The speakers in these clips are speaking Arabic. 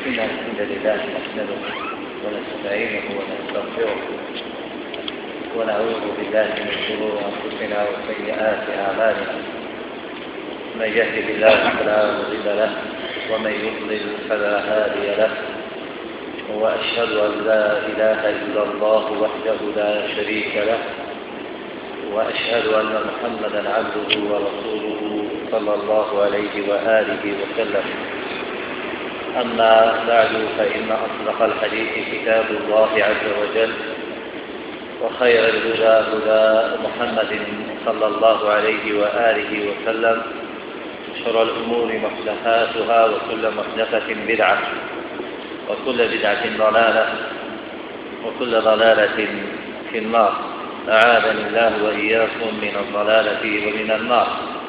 إن الحمد لله نحمده ونستعينه ونستغفره ونعوذ بالله من شرور أنفسنا وسيئات أعمالنا. من يهده الله فلا مضل له ومن يضلل فلا هادي له، وأشهد أن لا إله إلا الله وحده لا شريك له، وأشهد أن محمدا عبده ورسوله صلى الله عليه وآله وسلم. أما بعد، فإن أصدق الحديث كتاب الله عز وجل، وخير الهدى هدى محمد صلى الله عليه وآله وسلم، شر الأمور محدثاتها، وكل محدثة بدعة، وكل بدعة ضلالة، وكل ضلالة في النار. أعاذني الله وإياكم من الضلالة ومن النار.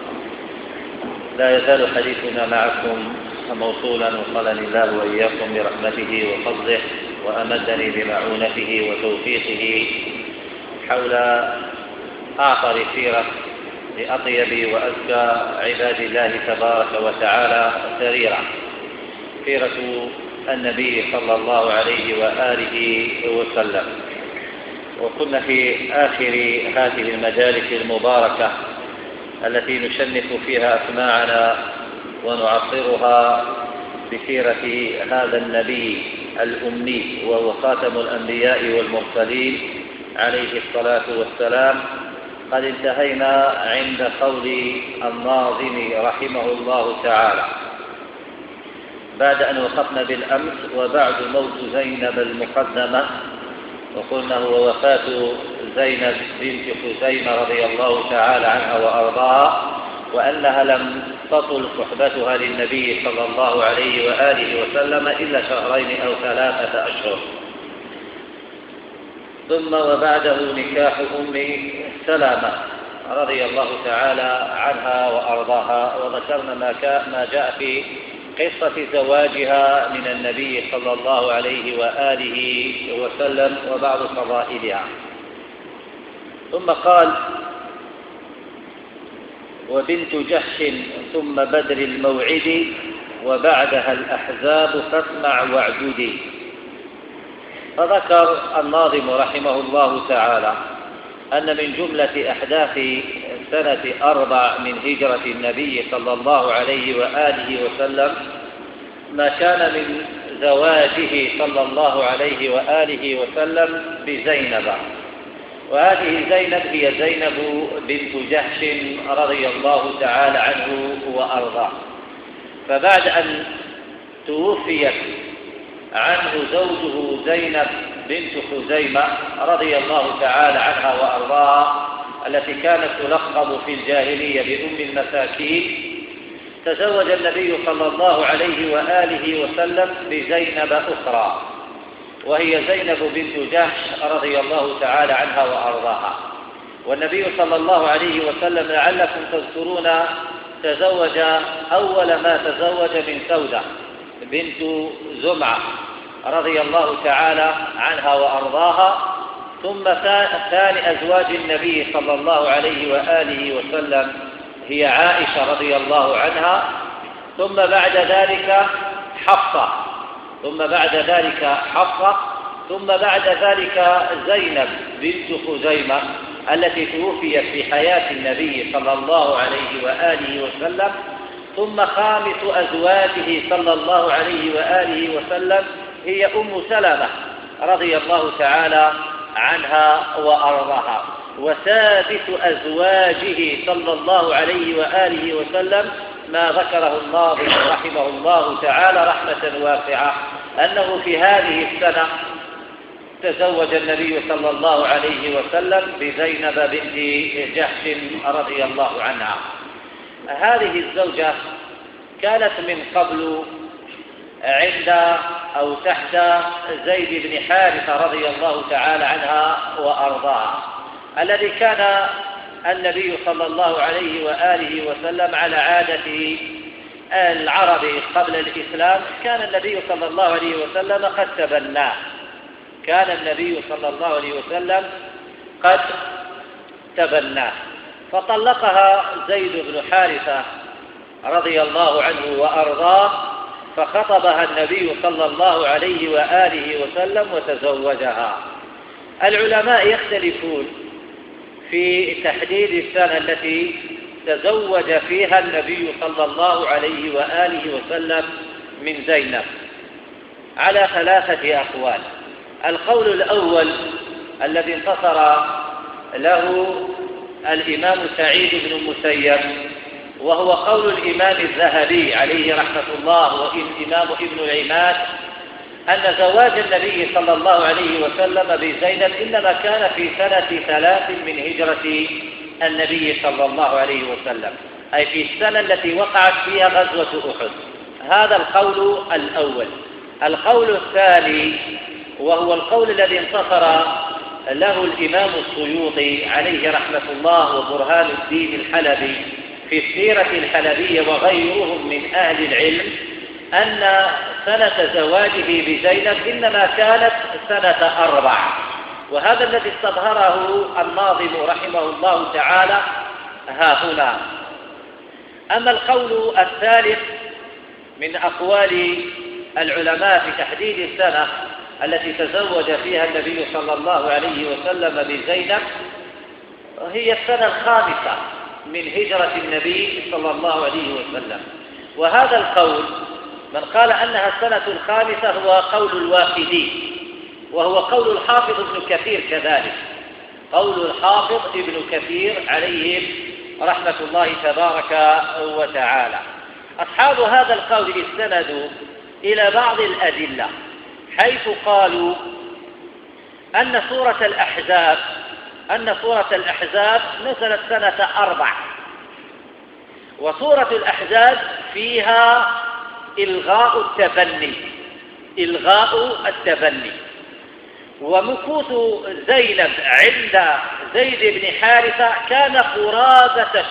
لا يزال حديثنا معكم موصولا، وصلني الله وإياكم برحمته وفضله، وأمدني بمعونته وتوفيقه حول أعطر سيرة لأطيب وأزكى عباد الله تبارك وتعالى سريرا، سيرة النبي صلى الله عليه وآله وسلم. وكنا في آخر هذه المجالس المباركة التي نشنف فيها أسماعنا ونعصرها بسيرة هذا النبي الأمي، وهو خاتم الأنبياء والمرسلين عليه الصلاة والسلام. قد انتهينا عند قول الناظم رحمه الله تعالى: بعد أن وقفنا بالأمس وبعد موت زينب المقدمة، وقلنا هو وفاة زينب بنت خزيمة رضي الله تعالى عنها وأرضاها، وأنها لم تطل صحبتها للنبي صلى الله عليه وآله وسلم إلا 2 أو 3 أشهر. ثم وبعده نكاح أم سلمة رضي الله تعالى عنها وأرضاها، وذكرنا ما جاء في قصة زواجها من النبي صلى الله عليه وآله وسلم وبعض فضائلها. ثم قال: وبنت جحش ثم بدر الموعد، وبعدها الأحزاب فاسمع واعددي. فذكر الناظم رحمه الله تعالى أن من جملة أحداث سنة 4 من هجرة النبي صلى الله عليه وآله وسلم ما كان من زواجه صلى الله عليه وآله وسلم بزينب. وهذه زينب هي زينب بنت جحش رضي الله تعالى عنه وأرضاه. فبعد أن توفيت عنه زوجه زينب بنت خزيمة رضي الله تعالى عنها وأرضاها، التي كانت تلقب في الجاهلية بأم المساكين، تزوج النبي صلى الله عليه وآله وسلم بزينب أخرى، وهي زينب بنت جحش رضي الله تعالى عنها وأرضاها. والنبي صلى الله عليه وسلم لعلكم تذكرون تزوج أول ما تزوج من سودة بنت زمعة رضي الله تعالى عنها وأرضاها. ثم ثاني أزواج النبي صلى الله عليه وآله وسلم هي عائشة رضي الله عنها، ثم بعد ذلك حفصة، ثم بعد ذلك زينب بنت خزيمة التي توفيت في حياة النبي صلى الله عليه وآله وسلم. ثم خامس أزواجه صلى الله عليه وآله وسلم هي أم سلمة رضي الله تعالى عنها وأرضاها. وسادس أزواجه صلى الله عليه وآله وسلم ما ذكره الناظم رحمه الله تعالى رحمة واسعة، أنه في هذه السنة تزوج النبي صلى الله عليه وسلم بزينب بنت جحش رضي الله عنها. هذه الزوجة كانت من قبل عند أو تحت زيد بن حارثة رضي الله تعالى عنها وأرضاها، الذي كان النبي صلى الله عليه وآله وسلم على عادة العرب قبل الإسلام. كان النبي صلى الله عليه وسلم قد تبناه، فطلقها زيد بن حارثة رضي الله عنه وأرضاه فخطبها النبي صلى الله عليه وآله وسلم وتزوجها. العلماء يختلفون في تحديد السنة التي تزوج فيها النبي صلى الله عليه وآله وسلم من زينب على 3 أقوال. القول الأول الذي انتصر له الإمام سعيد بن المسيب، وهو قول الإمام الذهبي عليه رحمة الله والإمام ابن العماد، أن زواج النبي صلى الله عليه وسلم بزينب إنما كان في سنة 3 من هجرة النبي صلى الله عليه وسلم، أي في السنة التي وقعت فيها غزوة أحد. هذا القول الأول. القول الثاني وهو القول الذي انتصر له الإمام السيوطي عليه رحمة الله وبرهان الدين الحلبي في السيرة الحلبية وغيرهم من أهل العلم، أن سنة زواجه بزينب إنما كانت سنة 4، وهذا الذي استظهره الناظم رحمه الله تعالى ها هنا. أما القول الثالث من أقوال العلماء في تحديد السنة التي تزوج فيها النبي صلى الله عليه وسلم بزينب هي السنة 5 من هجرة النبي صلى الله عليه وسلم. وهذا القول من قال أنها السنة 5 هو قول الواقدي، وهو قول الحافظ ابن كثير كذلك، قول الحافظ ابن كثير عليهم رحمة الله تبارك وتعالى. أصحاب هذا القول استندوا إلى بعض الأدلة، حيث قالوا أن سورة الأحزاب نزلت سنة 4، وسورة الأحزاب فيها إلغاء التبني، ومكوث زينب عند زيد بن حارثة كان قرابة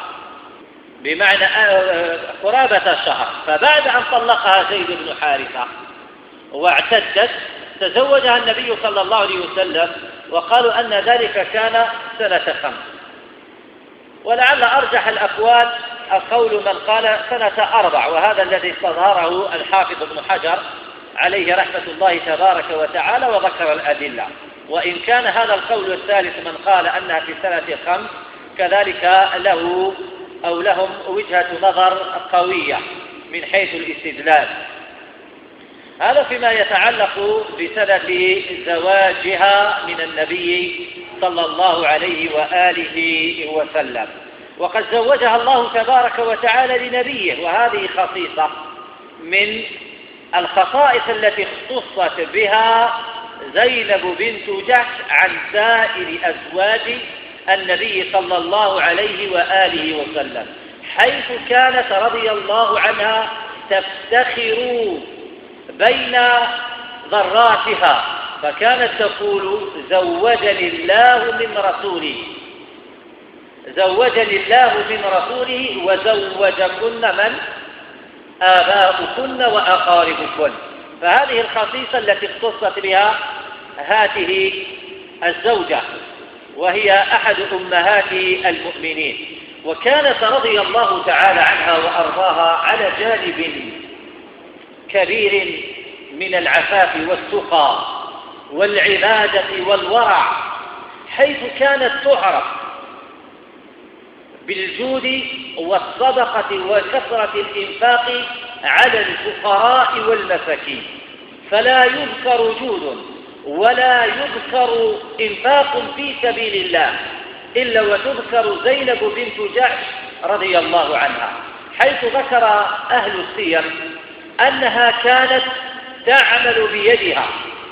شهر، فبعد أن طلقها زيد بن حارثة واعتدت تزوجها النبي صلى الله عليه وسلم، وقالوا أن ذلك كان سنة 5. ولعل أرجح الأقوال القول من قال سنة 4، وهذا الذي استظهره الحافظ ابن حجر عليه رحمة الله تبارك وتعالى وذكر الأدلة. وإن كان هذا القول الثالث من قال أنها في سنة 5 كذلك لهم وجهة نظر قوية من حيث الاستدلال. هذا فيما يتعلق بسنة زواجها من النبي صلى الله عليه وآله وسلم. وقد زوجها الله تبارك وتعالى لنبيه، وهذه خصيصة من الخصائص التي اختصت بها زينب بنت جحش عن سائر أزواج النبي صلى الله عليه وآله وسلم، حيث كانت رضي الله عنها تفتخر بين ذراتها، فكانت تقول زوجني الله من رسوله وزوجكن من آباؤكن وأقاربكن. فهذه الخصيصة التي اختصت بها هذه الزوجة، وهي أحد أمهات المؤمنين، وكانت رضي الله تعالى عنها وأرضاها على جانب كبير من العفاف والتقى والعبادة والورع، حيث كانت تعرف بالجود والصدقة وكثرة الإنفاق على الفقراء والمساكين، فلا يذكر جود ولا يذكر إنفاق في سبيل الله إلا وتذكر زينب بنت جحش رضي الله عنها، حيث ذكر أهل السير أنها كانت تعمل بيدها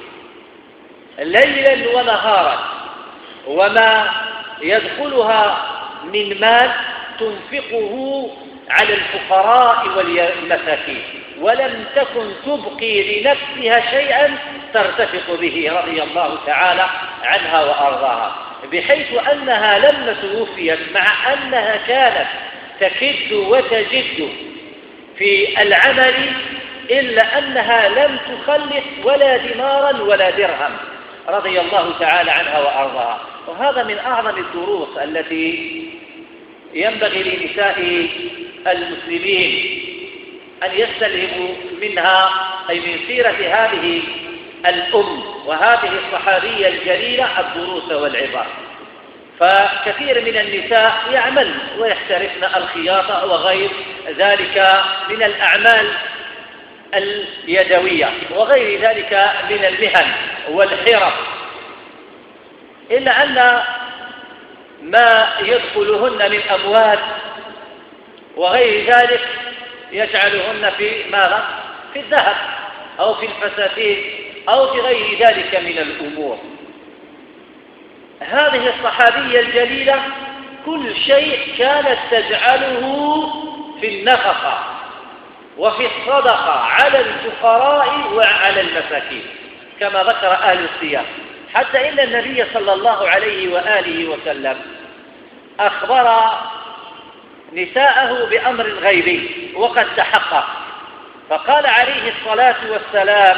ليلا ونهارا، وما يدخلها من مال تنفقه على الفقراء والمساكين، ولم تكن تبقي لنفسها شيئا ترتفق به رضي الله تعالى عنها وأرضاها، بحيث أنها لما توفيت مع أنها كانت تكد وتجد في العمل إلا أنها لم تخلص ولا دينارا ولا درهم رضي الله تعالى عنها وأرضاها. وهذا من أعظم الدروس التي ينبغي لنساء المسلمين أن يستلهموا منها أي من سيرة هذه الأم وهذه الصحابية الجليلة الدروس والعبر. فكثير من النساء يعمل ويحترفن الخياطة وغير ذلك من الأعمال اليدوية وغير ذلك من المهن والحرف، إلا أن ما يدخلهن من أموال وغير ذلك يجعلهن في ماذا؟ في الذهب أو في الفساتين أو في غير ذلك من الأمور. هذه الصحابية الجليلة كل شيء كانت تجعله في النفقة وفي الصدقة على الفقراء وعلى المساكين كما ذكر أهل السياق، حتى إن النبي صلى الله عليه وآله وسلم أخبر نساءه بأمر غيبي وقد تحقق، فقال عليه الصلاة والسلام: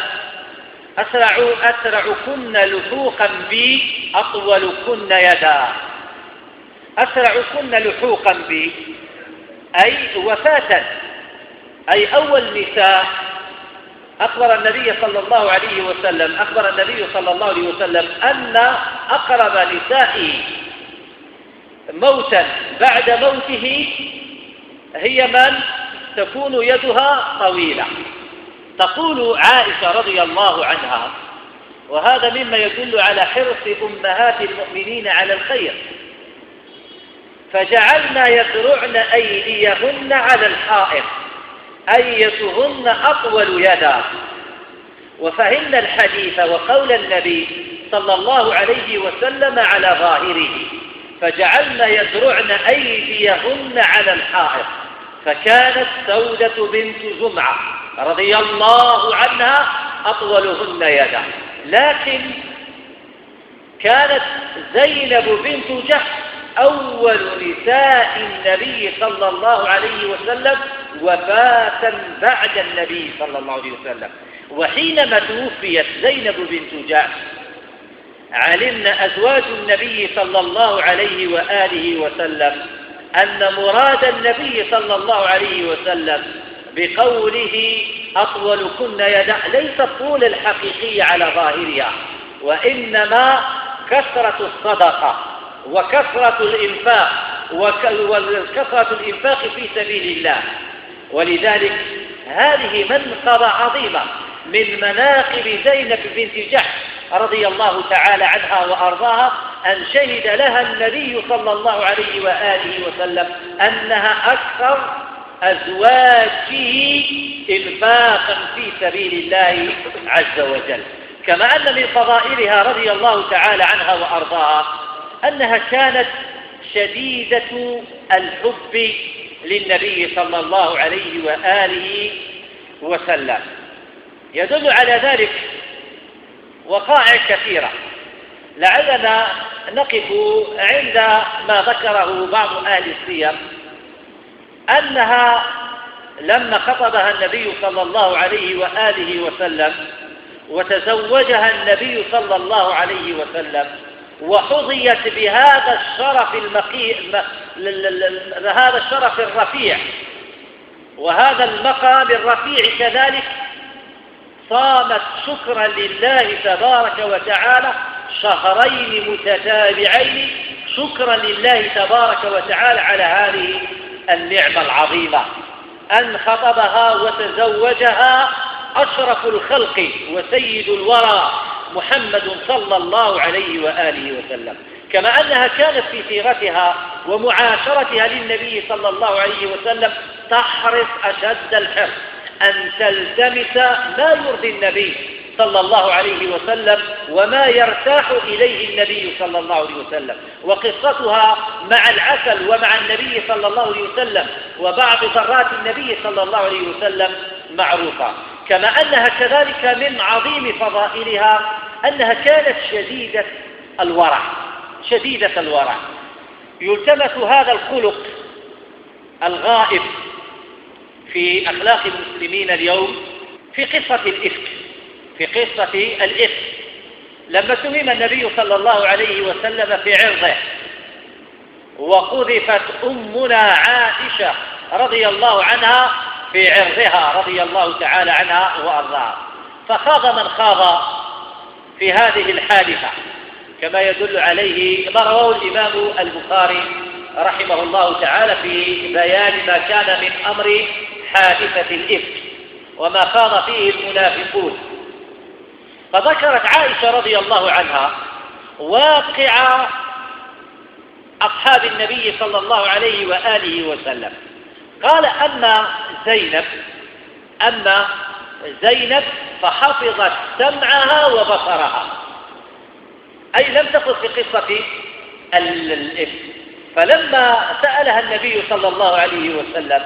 أسرعكن لحوقا بي أطولكن يدا. أسرعكن لحوقا بي أي وفاة، أي أول نساء أخبر النبي صلى الله عليه وسلم أن أقرب نسائه موتا بعد موته هي من تكون يدها طويلة. تقول عائشة رضي الله عنها، وهذا مما يدل على حرص أمهات المؤمنين على الخير: فجعلنا يذرعن أيديهن على الحائط، أيتهن أطول يدا. وفهمنا الحديث وقول النبي صلى الله عليه وسلم على ظاهره: فجعلنا يذرعن أيديهن على الحائط. فكانت سودة بنت زمعة رضي الله عنها أطولهن يدا، لكن كانت زينب بنت جحش أول نساء النبي صلى الله عليه وسلم وفاة بعد النبي صلى الله عليه وسلم. وحينما توفيت زينب بنت جحش علمنا أزواج النبي صلى الله عليه وآله وسلم أن مراد النبي صلى الله عليه وسلم بقوله أطولكن يدا ليس الطول الحقيقي على ظاهرها، وإنما كثرة الصدقة وكثرة الإنفاق وكثرة الإنفاق في سبيل الله. ولذلك هذه منقبة عظيمة من مناقب زينب بنت جحش رضي الله تعالى عنها وأرضاها، أن شهد لها النبي صلى الله عليه وآله وسلم أنها أكثر أزواجه إنفاقا في سبيل الله عز وجل. كما أن من فضائلها رضي الله تعالى عنها وأرضاها أنها كانت شديدة الحب للنبي صلى الله عليه وآله وسلم. يدل على ذلك وقائع كثيرة، لعلنا نقف عند ما ذكره بعض أهل السير أنها لما خطبها النبي صلى الله عليه وآله وسلم وتزوجها النبي صلى الله عليه وسلم وحظيت بهذا هذا الشرف الرفيع وهذا المقام الرفيع كذلك، صامت شكرا لله تبارك وتعالى شهرين متتابعين، شكرا لله تبارك وتعالى على هذه النعمة العظيمة أن خطبها وتزوجها أشرف الخلق وسيد الورى محمد صلى الله عليه وآله وسلم. كما أنها كانت في سيرتها ومعاشرتها للنبي صلى الله عليه وسلم تحرص أشد الحرص أن تلتمس ما يرضي النبي صلى الله عليه وسلم وما يرتاح إليه النبي صلى الله عليه وسلم. وقصتها مع العسل ومع النبي صلى الله عليه وسلم وبعض ذرات النبي صلى الله عليه وسلم معروفة. كما أنها كذلك من عظيم فضائلها أنها كانت شديدة الورع، شديدة الورع. يلتمس هذا الخلق الغائب في أخلاق المسلمين اليوم في قصة الإفك. في قصة الإفك لما اتهم النبي صلى الله عليه وسلم في عرضه وقذفت أمنا عائشة رضي الله عنها في عرضها رضي الله تعالى عنها وأرضاها. فخاض من خاض في هذه الحادثة كما يدل عليه ما رواه الإمام البخاري رحمه الله تعالى في بيان ما كان من أمر حادثة الإفك وما خاض فيه المنافقون. فذكرت عائشة رضي الله عنها واقع أصحاب النبي صلى الله عليه وآله وسلم. قال أما زينب فحفظت سمعها وبصرها، أي لم تقل في قصة الإفك. فلما سألها النبي صلى الله عليه وسلم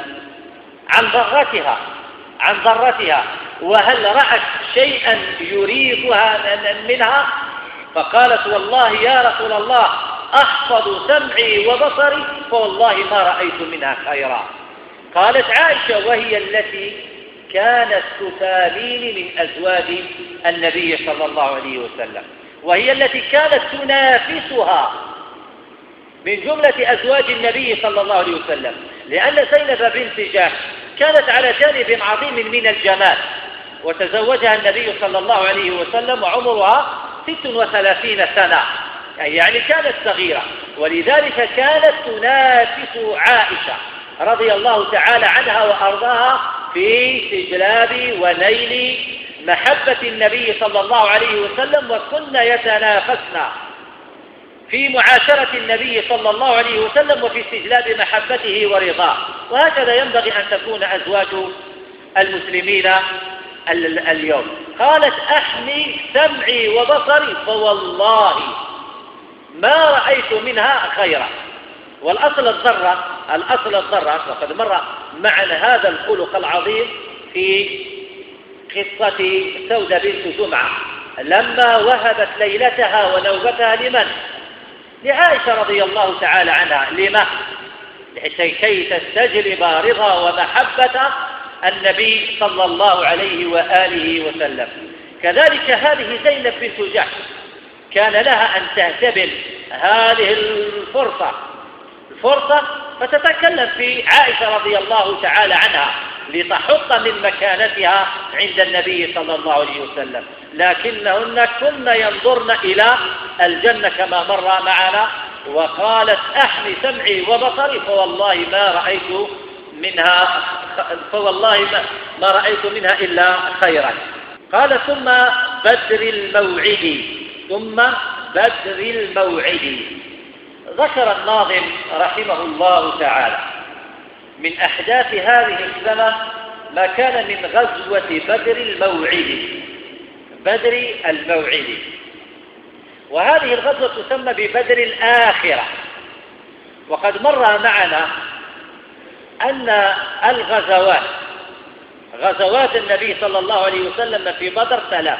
عن ضرتها وهل رأت شيئا يريدها منها، فقالت والله يا رسول الله أحفظ سمعي وبصري فوالله ما رأيت منها خيرا. قالت عائشة وهي التي كانت تثالين من أزواج النبي صلى الله عليه وسلم، وهي التي كانت تنافسها من جملة أزواج النبي صلى الله عليه وسلم، لأن زينب بنت جحش كانت على جانب عظيم من الجمال، وتزوجها النبي صلى الله عليه وسلم وعمرها 36 سنة، يعني كانت صغيرة، ولذلك كانت تنافس عائشة رضي الله تعالى عنها وأرضاها في استجلاب ونيل محبة النبي صلى الله عليه وسلم، وكن يتنافسن في معاشرة النبي صلى الله عليه وسلم وفي استجلاب محبته ورضاه. وهكذا ينبغي أن تكون أزواج المسلمين اليوم. قالت أحمي سمعي وبصري فوالله ما رأيت منها خيرا. والأصل الضرة، وقد مر معنا هذا الخلق العظيم في قصة سودة بنت زمعة لما وهبت ليلتها ونوبتها لمن؟ لعائشة رضي الله تعالى عنها. لما؟ لكي تستجلب رضا ومحبة النبي صلى الله عليه وآله وسلم. كذلك هذه زينب بنت جحش كان لها أن تهتبل هذه الفرصة فتتكلم في عائشة رضي الله تعالى عنها لتحط من مكانتها عند النبي صلى الله عليه وسلم، لكنهن كن ينظرن إلى الجنة كما مر معنا. وقالت أحمي سمعي وبصري فوالله ما رأيت منها إلا خيرا. قال ثم بدر الموعد. ذكر الناظم رحمه الله تعالى من أحداث هذه السنة ما كان من غزوة بدر الموعد. وهذه الغزوة تسمى ببدر الآخرة. وقد مر معنا أن غزوات النبي صلى الله عليه وسلم في بدر 3.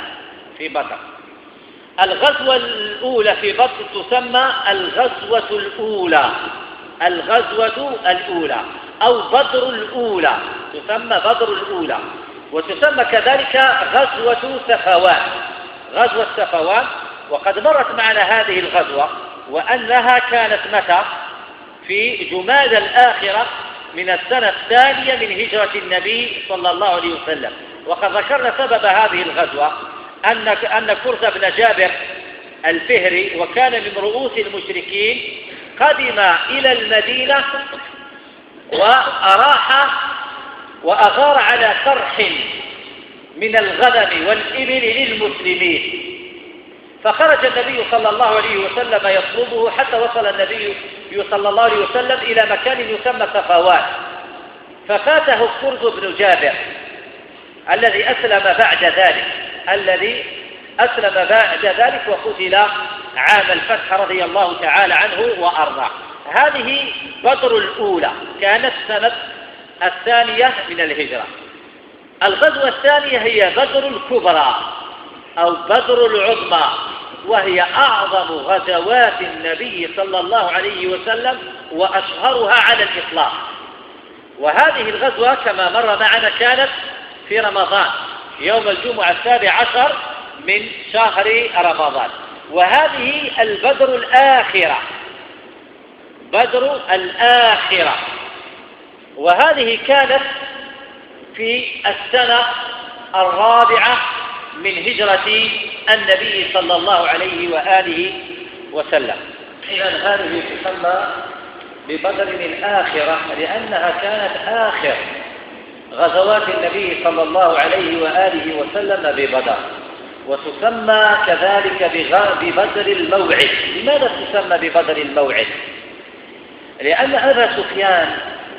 الغزوة الأولى في بدر تسمى الغزوة الأولى أو بدر الأولى، تسمى بدر الأولى. وتسمى كذلك غزوة صفوان. وقد مرت معنا هذه الغزوة وأنها كانت متى؟ في جمادى الآخرة من السنة 2 من هجرة النبي صلى الله عليه وسلم. وقد ذكرنا سبب هذه الغزوة أن كرز بن جابر الفهري وكان من رؤوس المشركين قدم إلى المدينة وأغار على قرح من الغنم والإبل للمسلمين، فخرج النبي صلى الله عليه وسلم يطلبه حتى وصل النبي صلى الله عليه وسلم إلى مكان يسمى صفوان، ففاته كرز بن جابر الذي أسلم بعد ذلك وقتل عام الفتح رضي الله تعالى عنه وأرضاه. هذه بدر الأولى كانت سنة 2 من الهجرة. الغزوة الثانية هي بدر الكبرى أو بدر العظمى، وهي أعظم غزوات النبي صلى الله عليه وسلم وأشهرها على الإطلاق. وهذه الغزوة كما مر معنا كانت في رمضان يوم الجمعة 17 من شهر رمضان. وهذه البدر الآخرة، وهذه كانت في السنة الرابعة من هجرة النبي صلى الله عليه وآله وسلم. إذن هذه تسمى ببدر الآخرة لأنها كانت آخر غزوات النبي صلى الله عليه وآله وسلم ببدر، وتسمى كذلك ببدر الموعد. لماذا تسمى ببدر الموعد؟ لأن أبا سفيان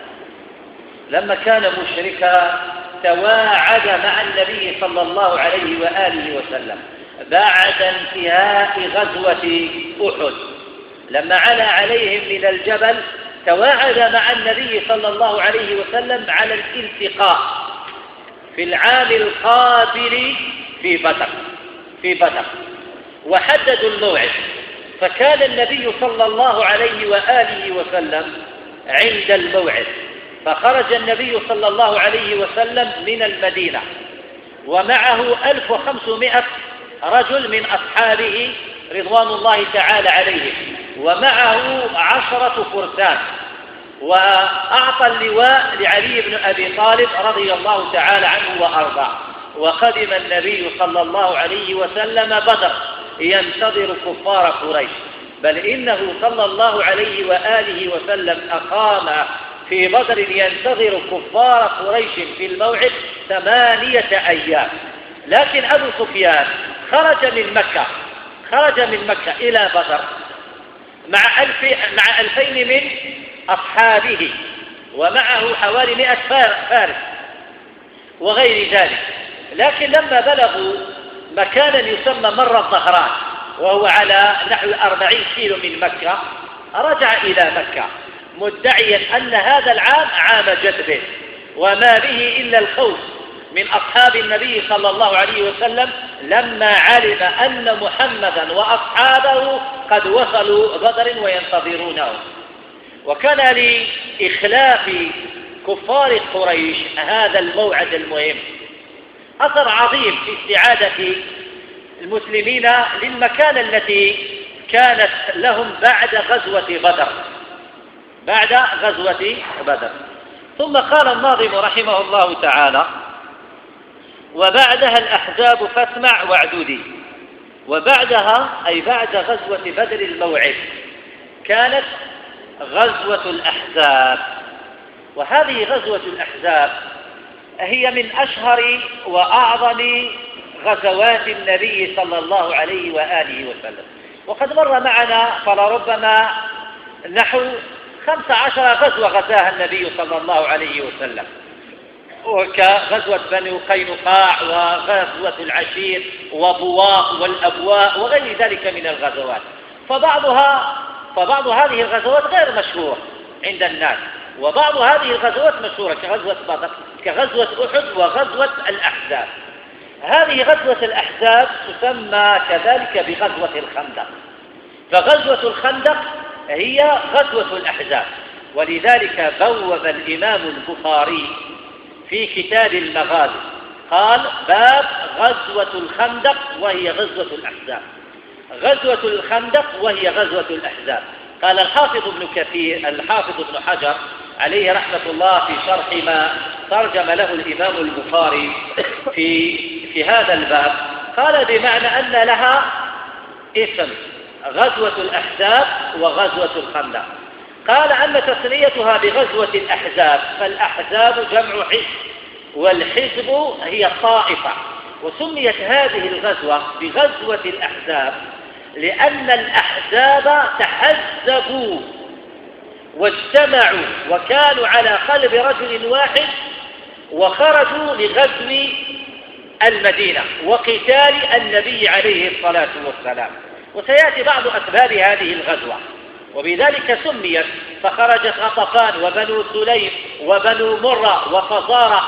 لما كان مشركا تواعد مع النبي صلى الله عليه وآله وسلم بعد انتهاء غزوة أحد، لما علا عليهم من الجبل تواعد مع النبي صلى الله عليه وسلم على الالتقاء في العام القابل في بدر وحددوا الموعد. فكان النبي صلى الله عليه وآله وسلم عند الموعد، فخرج النبي صلى الله عليه وسلم من المدينة ومعه 1500 رجل من أصحابه رضوان الله تعالى عليهم، ومعه 10 فرسان، وأعطى اللواء لعلي بن أبي طالب رضي الله تعالى عنه وأرضاه. وقدم النبي صلى الله عليه وسلم بدر ينتظر كفار قريش، بل إنه صلى الله عليه وآله وسلم أقام في بدر ينتظر كفار قريش في الموعد 8 أيام. لكن أبو سفيان خرج من مكة إلى بدر مع 2000 من أصحابه، ومعه حوالي 100 فارس وغير ذلك. لكن لما بلغوا مكانا يسمى مر الظهران وهو على نحو 40 كيلو من مكة، رجع إلى مكة مدعيا أن هذا العام عام جدب، وما به إلا الخوف من أصحاب النبي صلى الله عليه وسلم لما علم أن محمدا وأصحابه قد وصلوا بدر وينتظرونه. وكان لإخلاف كفار قريش هذا الموعد المهم أثر عظيم في استعادة المسلمين للمكان التي كانت لهم بعد غزوة بدر. ثم قال الناظم رحمه الله تعالى: وبعدها الأحزاب فاسمع واعددي. وبعدها أي بعد غزوة بدر الموعد كانت غزوة الأحزاب. وهذه غزوة الأحزاب هي من أشهر وأعظم غزوات النبي صلى الله عليه وآله وسلم، وقد مر معنا فلربما نحو 15 غزوة غزاها النبي صلى الله عليه وسلم، وكغزوة بني قينقاع وغزوة العشير وبواق والأبواء وغير ذلك من الغزوات. فبعض هذه الغزوات غير مشهورة عند الناس، وبعض هذه الغزوات مشهورة كغزوة بدر كغزوة أحد وغزوة الأحزاب. هذه غزوة الأحزاب تسمى كذلك بغزوة الخندق، فغزوة الخندق هي غزوة الأحزاب. ولذلك بوب الإمام البخاري في كتاب المغازي قال: باب غزوة الخندق وهي غزوة الأحزاب. غزوة الخندق وهي غزوة الأحزاب. قال الحافظ ابن حجر عليه رحمة الله في شرح ما ترجم له الإمام البخاري في هذا الباب، قال بمعنى أن لها اسم غزوة الأحزاب وغزوة الخندق. قال: أما تسميتها بغزوة الأحزاب فالأحزاب جمع حزب، والحزب هي الطائفة. وسميت هذه الغزوة بغزوة الأحزاب لأن الأحزاب تحزبوا واجتمعوا وكانوا على قلب رجل واحد، وخرجوا لغزو المدينة وقتال النبي عليه الصلاة والسلام. وسيأتي بعض أسباب هذه الغزوة، وبذلك سميت. فخرجت غطفان وبنو سليم وبنو مرة وفزارة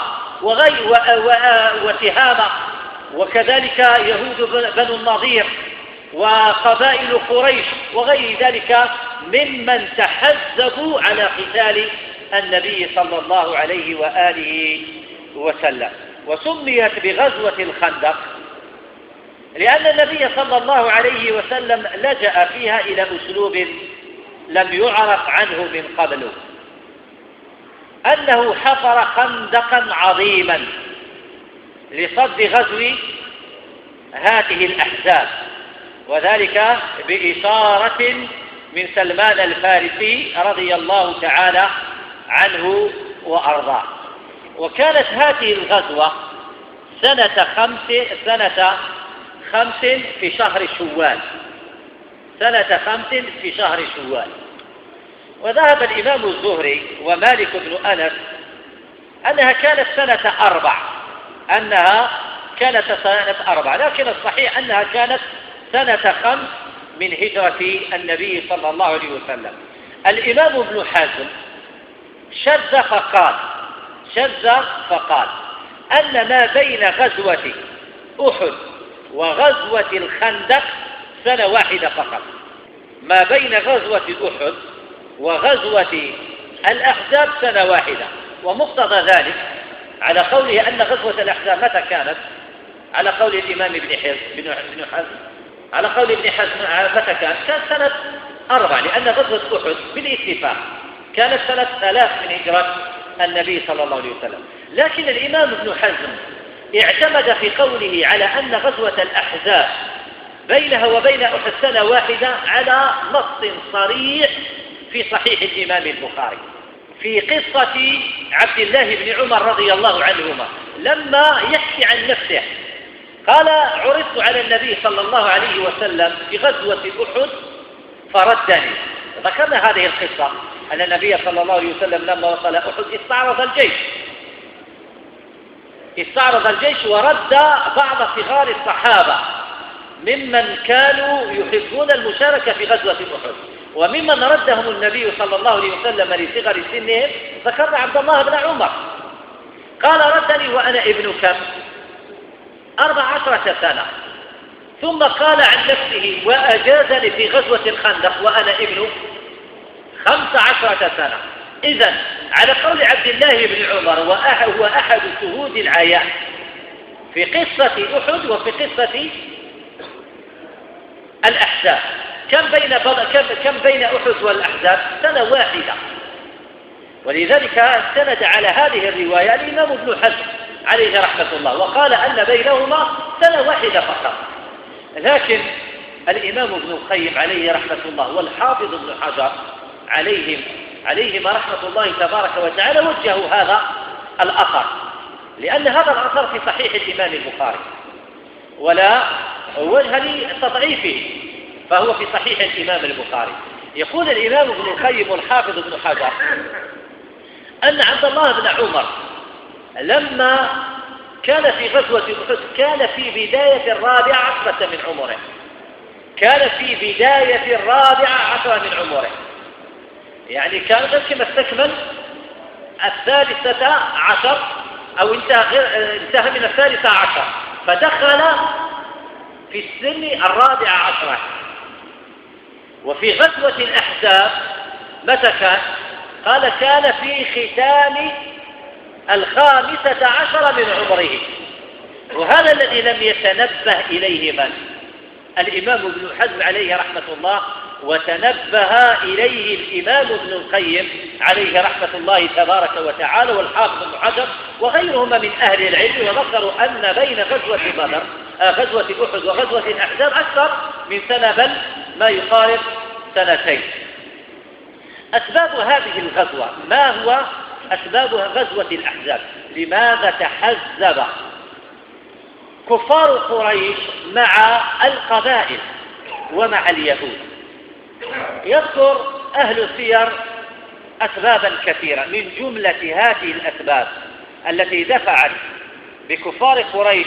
وتهامة، وكذلك يهود بنو النضير وقبائل قريش وغير ذلك ممن تحزبوا على قتال النبي صلى الله عليه وآله وسلم. وسميت بغزوة الخندق لأن النبي صلى الله عليه وسلم لجأ فيها إلى أسلوب لم يعرف عنه من قبل، أنه حفر خندقا عظيما لصد غزو هذه الأحزاب، وذلك بإشارة من سلمان الفارسي رضي الله تعالى عنه وأرضاه. وكانت هذه الغزوة سنة خمس في شهر شوال، سنة 5 في شهر شوال. وذهب الإمام الزهري ومالك بن أنس أنها كانت سنة 4، لكن الصحيح أنها كانت سنة 5 من هجرة النبي صلى الله عليه وسلم. الإمام ابن حزم شذ فقال أن ما بين غزوة أحد وغزوة الخندق سنة واحدة فقط، ما بين غزوة أحد وغزوة الأحزاب سنة واحدة. ومقتضى ذلك على قوله أن غزوة الأحزاب متى كانت؟ على قول الإمام ابن حزم على قول ابن حزم متى كانت؟ كانت سنة 4، لأن غزوة أحد بالاتفاق كانت سنة 3 من هجرة النبي صلى الله عليه وسلم. لكن الإمام ابن حزم اعتمد في قوله على أن غزوة الأحزاب بينها وبين أحد سنة واحدة على نص صريح في صحيح الإمام البخاري في قصة عبد الله بن عمر رضي الله عنهما لما يحكي عن نفسه قال: عرضت على النبي صلى الله عليه وسلم في غزوة أحد فردني. ذكرنا هذه القصة أن النبي صلى الله عليه وسلم لما وصل أحد استعرض الجيش ورد بعض صغار الصحابة ممن كانوا يحبون المشاركة في غزوة أحد، وممن ردهم النبي صلى الله عليه وسلم لصغر سنهم ذكرنا عبد الله بن عمر قال: ردني وأنا ابن كم؟ 14 سنة. ثم قال عن نفسه: وأجازني في غزوة الخندق وأنا ابن 15 سنة. إذن على قول عبد الله بن عمر وهو أحد شهود العيان في قصة أحد وفي قصة الأحزاب، كم بين أحد والأحزاب؟ سنة واحدة. ولذلك استند على هذه الرواية الإمام ابن حزم عليه رحمة الله وقال أن بينهما سنة واحدة فقط. لكن الإمام ابن القيم عليه رحمة الله والحافظ ابن حجر عليهما رحمة الله تبارك وتعالى وجهوا هذا الأثر، لأن هذا الأثر في صحيح الإمام البخاري ولا وجه لتضعيفه، فهو في صحيح الإمام البخاري. يقول الإمام ابن القيم والحافظ ابن حجر أن عبد الله بن عمر لما كان في غزوة أحد كان في بداية 14 من عمره، يعني كان كما استكمل 13 أو انتهى من 13، فدخل في السن 14. وفي غزوة الأحزاب متى كان؟ قال: كان في ختام 15 من عمره. وهذا الذي لم يتنبه إليه من؟ الإمام ابن حزم عليه رحمة الله، وتنبه إليه الإمام ابن القيم عليه رحمة الله تبارك وتعالى والحافظ ابن حجر وغيرهما من أهل العلم، وذكروا أن بين غزوة أحد وغزوة الأحزاب أكثر من سنة، بل ما يقارب 2. أسباب هذه الغزوة، ما هو أسباب غزوة الأحزاب؟ لماذا تحزب كفار قريش مع القبائل ومع اليهود؟ يذكر أهل السير أسبابا كثيرة. من جملة هذه الأسباب التي دفعت بكفار قريش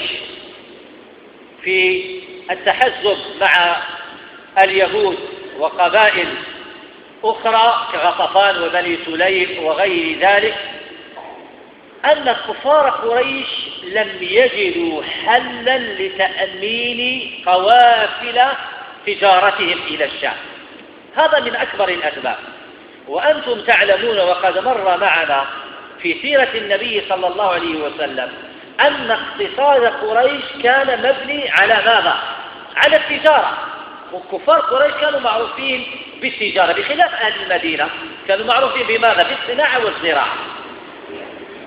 في التحزب مع اليهود وقبائل أخرى كغطفان وبني سليم وغير ذلك، أن كفار قريش لم يجدوا حلا لتأمين قوافل تجارتهم إلى الشام. هذا من أكبر الأسباب. وأنتم تعلمون وقد مر معنا في سيرة النبي صلى الله عليه وسلم أن اقتصاد قريش كان مبني على ماذا؟ على التجارة. وكفار قريش كانوا معروفين بالتجارة بخلاف أهل المدينة، كانوا معروفين بماذا؟ بالصناعة والزراعة.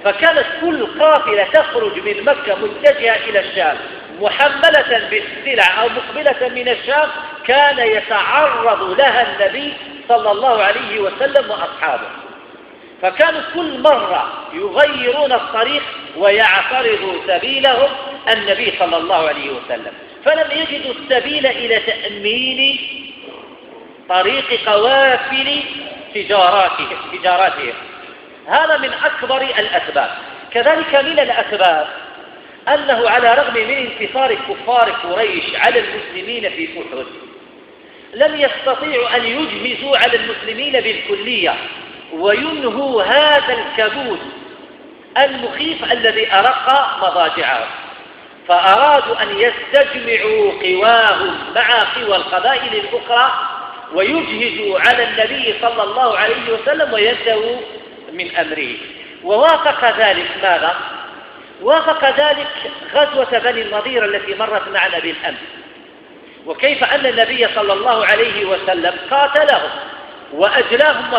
فكانت كل قافلة تخرج من مكة متجهة إلى الشام محملة بالسلع أو مقبلة من الشام كان يتعرض لها النبي صلى الله عليه وسلم وأصحابه، فكانوا كل مرة يغيرون الطريق ويعترض سبيلهم النبي صلى الله عليه وسلم، فلم يجدوا السبيل إلى تأمين طريق قوافل تجاراتهم. هذا من أكبر الأسباب. كذلك من الأسباب أنه على رغم من انتصار كفار قريش على المسلمين في أحد لم يستطيعوا أن يجهزوا على المسلمين بالكلية وينهوا هذا الكابوس المخيف الذي أرق مضاجعهم، فأرادوا أن يستجمعوا قواهم مع قوى القبائل الأخرى ويجهزوا على النبي صلى الله عليه وسلم وينتهوا من أمره. ووافق ذلك ماذا؟ وافق ذلك غزوة بني النضير التي مرت معنا بالأمس، وكيف أن النبي صلى الله عليه وسلم قاتلهم وأجلاهم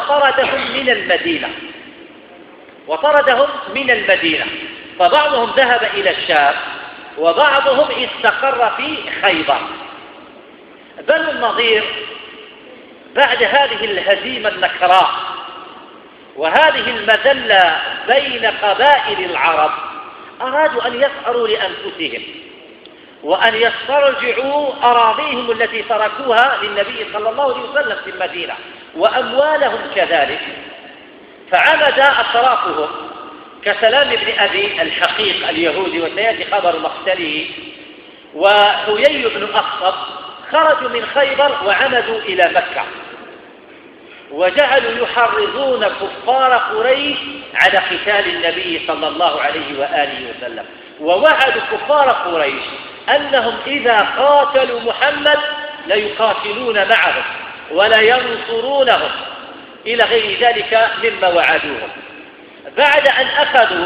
وطردهم من المدينة، فبعضهم ذهب إلى الشام وبعضهم استقر في خيبر. بنو النضير بعد هذه الهزيمة النكراء وهذه المذلة بين قبائل العرب أرادوا أن يسعروا لأنفسهم وأن يسترجعوا أراضيهم التي تركوها للنبي صلى الله عليه وسلم في المدينة وأموالهم كذلك، فعمد أشرافهم كسلام بن أبي الحقيق اليهودي وسيأتي خبر مقتله وحيي بن أخطب خرجوا من خيبر وعمدوا إلى مكة وجعلوا يحرضون كفار قريش على قتال النبي صلى الله عليه وآله وسلم، ووعدوا كفار قريش أنهم إذا قاتلوا محمد ليقاتلون معهم ولا ينصرونهم إلى غير ذلك مما وعدوهم. بعد أن أخذوا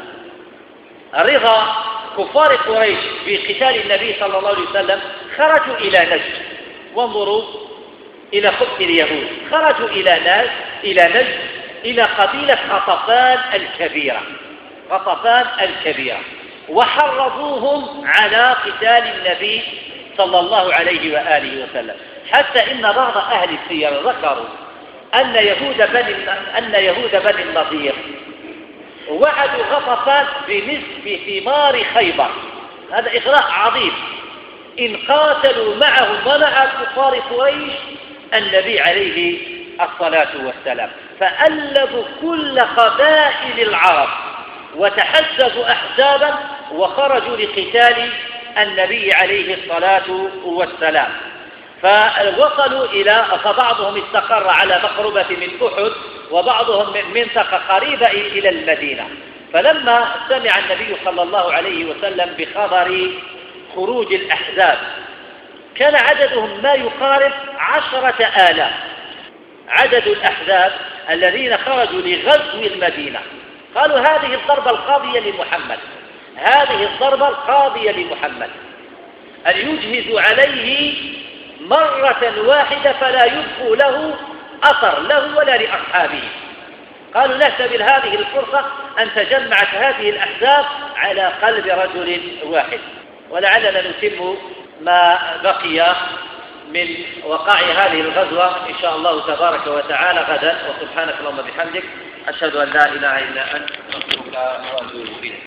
رضا كفار قريش بقتال النبي صلى الله عليه وسلم خرجوا إلى نجد. وانظروا إلى خبث اليهود، خرجوا إلى نجد إلى قبيلة غطفان الكبيرة وحرضوهم على قتال النبي صلى الله عليه وآله وسلم، حتى إن بعض أهل السير ذكروا أن يهود بني النضير وعدوا غطفان بنصف ثمار خيبر. هذا إغراء عظيم إن قاتلوا معهم ومع كفار قريش النبي عليه الصلاة والسلام، فألفوا كل قبائل العرب وتحزبوا أحزابا وخرجوا لقتال النبي عليه الصلاة والسلام، فوصلوا فبعضهم استقر على مقربة من أحد وبعضهم من منطقة قريبة إلى المدينة. فلما سمع النبي صلى الله عليه وسلم بخبر خروج الأحزاب كان عددهم ما يقارب 10,000 عدد الأحزاب الذين خرجوا لغزو المدينة. قالوا هذه الضربة القاضية لمحمد أن يجهز عليه مرة واحدة فلا يبقوا له أثر له ولا لأصحابه. قالوا نحتمل هذه الفرصة أن تجمعت هذه الأحزاب على قلب رجل واحد. ولعلنا نتم ما بقي من وقع هذه الغزوة إن شاء الله تبارك وتعالى غدا. وسبحانك اللهم وبحمدك أشهد أن لا إله إلا أنت أستغفرك وأتوب إليك.